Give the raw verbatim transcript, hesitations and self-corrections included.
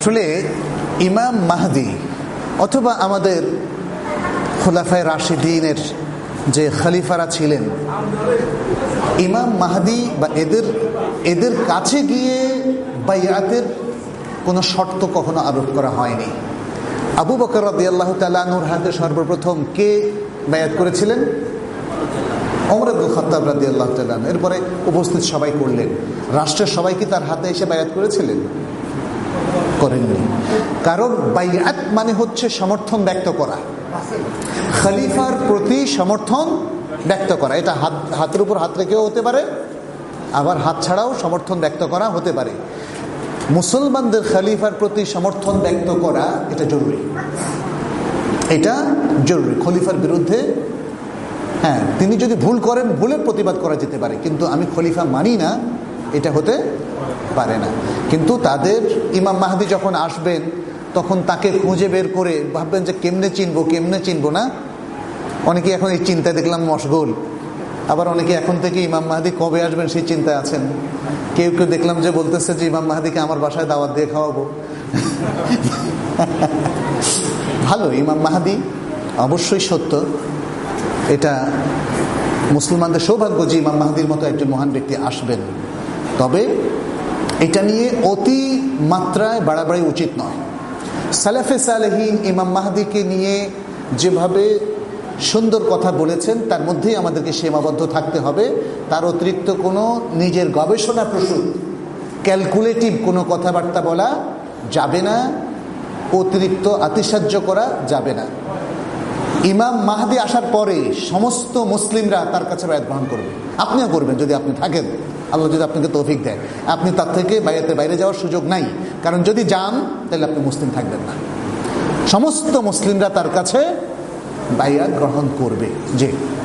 আসলে ইমাম মাহদি অথবা আমাদের খুলাফায়ে রাশিদিনের যে খলিফারা ছিলেন, ইমাম মাহদি বা এদের এদের কাছে গিয়ে বাইআতের কোনো শর্ত কখনো আরোপ করা হয়নি। আবু বকর রাদিয়াল্লাহু তাআলা আনহুর হাতে সর্বপ্রথম কে বায়াত করেছিলেন? ওমর ইবনে খাত্তাব রাদিয়াল্লাহু তাআলা। এরপরে উপস্থিত সবাই করলেন। রাষ্ট্রের সবাই কি তার হাতে এসে বায়াত করেছিলেন? করেননি। কারণ বাইআত মানে হচ্ছে সমর্থন ব্যক্ত করা, খলিফার প্রতি সমর্থন ব্যক্ত করা। এটা হাত হাতের উপর হাত রেখেও হতে পারে, আবার হাত ছাড়াও সমর্থন ব্যক্ত করা হতে পারে। মুসলমানদের খলিফার প্রতি সমর্থন ব্যক্ত করা এটা জরুরি, এটা জরুরি। খলিফার বিরুদ্ধে, হ্যাঁ, তিনি যদি ভুল করেন ভুলের প্রতিবাদ করা যেতে পারে, কিন্তু আমি খলিফা মানি না এটা হতে পারে না। কিন্তু তাদের ইমাম মাহদি যখন আসবেন তখন তাকে খুঁজে বের করে ভাববেন যে কেমনে চিনবো কেমনে চিনবো না। অনেকে এখন এই চিন্তায় দেখলাম মশগুল, আবার অনেকে এখন থেকে ইমাম মাহদি কবে আসবেন সেই চিন্তায় আছেন। কেউ কেউ দেখলাম যে বলতেছে যে ইমাম মাহদিকে আমার বাসায় দাওয়াত দিয়ে খাওয়াবো। ভালো, ইমাম মাহদি অবশ্যই সত্য, এটা মুসলমানদের সৌভাগ্য যে ইমাম মাহদির মতো একজন মহান ব্যক্তি আসবেন। তবে এটা নিয়ে অতি মাত্রায় বাড়াবাড়ি উচিত নয়। সালাফে সালেহীন ইমাম মাহদিকে নিয়ে যেভাবে সুন্দর কথা বলেছেন তার মধ্যেই আমাদেরকে সীমাবদ্ধ থাকতে হবে। তার অতিরিক্ত কোনো নিজের গবেষণা প্রসূত ক্যালকুলেটিভ কোনো কথাবার্তা বলা যাবে না, অতিরিক্ত আতিশয্য করা যাবে না। ইমাম মাহদি আসার পরে সমস্ত মুসলিমরা তার কাছে বায়াত গ্রহণ করবে, আপনিও করবেন যদি আপনি থাকেন, আল্লাহ যদি আপনাকে তৌফিক দেয়। আপনি তার থেকে বায়াতের বাইরে যাওয়ার সুযোগ নাই, কারণ যদি যান তাহলে আপনি মুসলিম থাকবেন না। সমস্ত মুসলিমরা তার কাছে বায়াত গ্রহণ করবে। জি।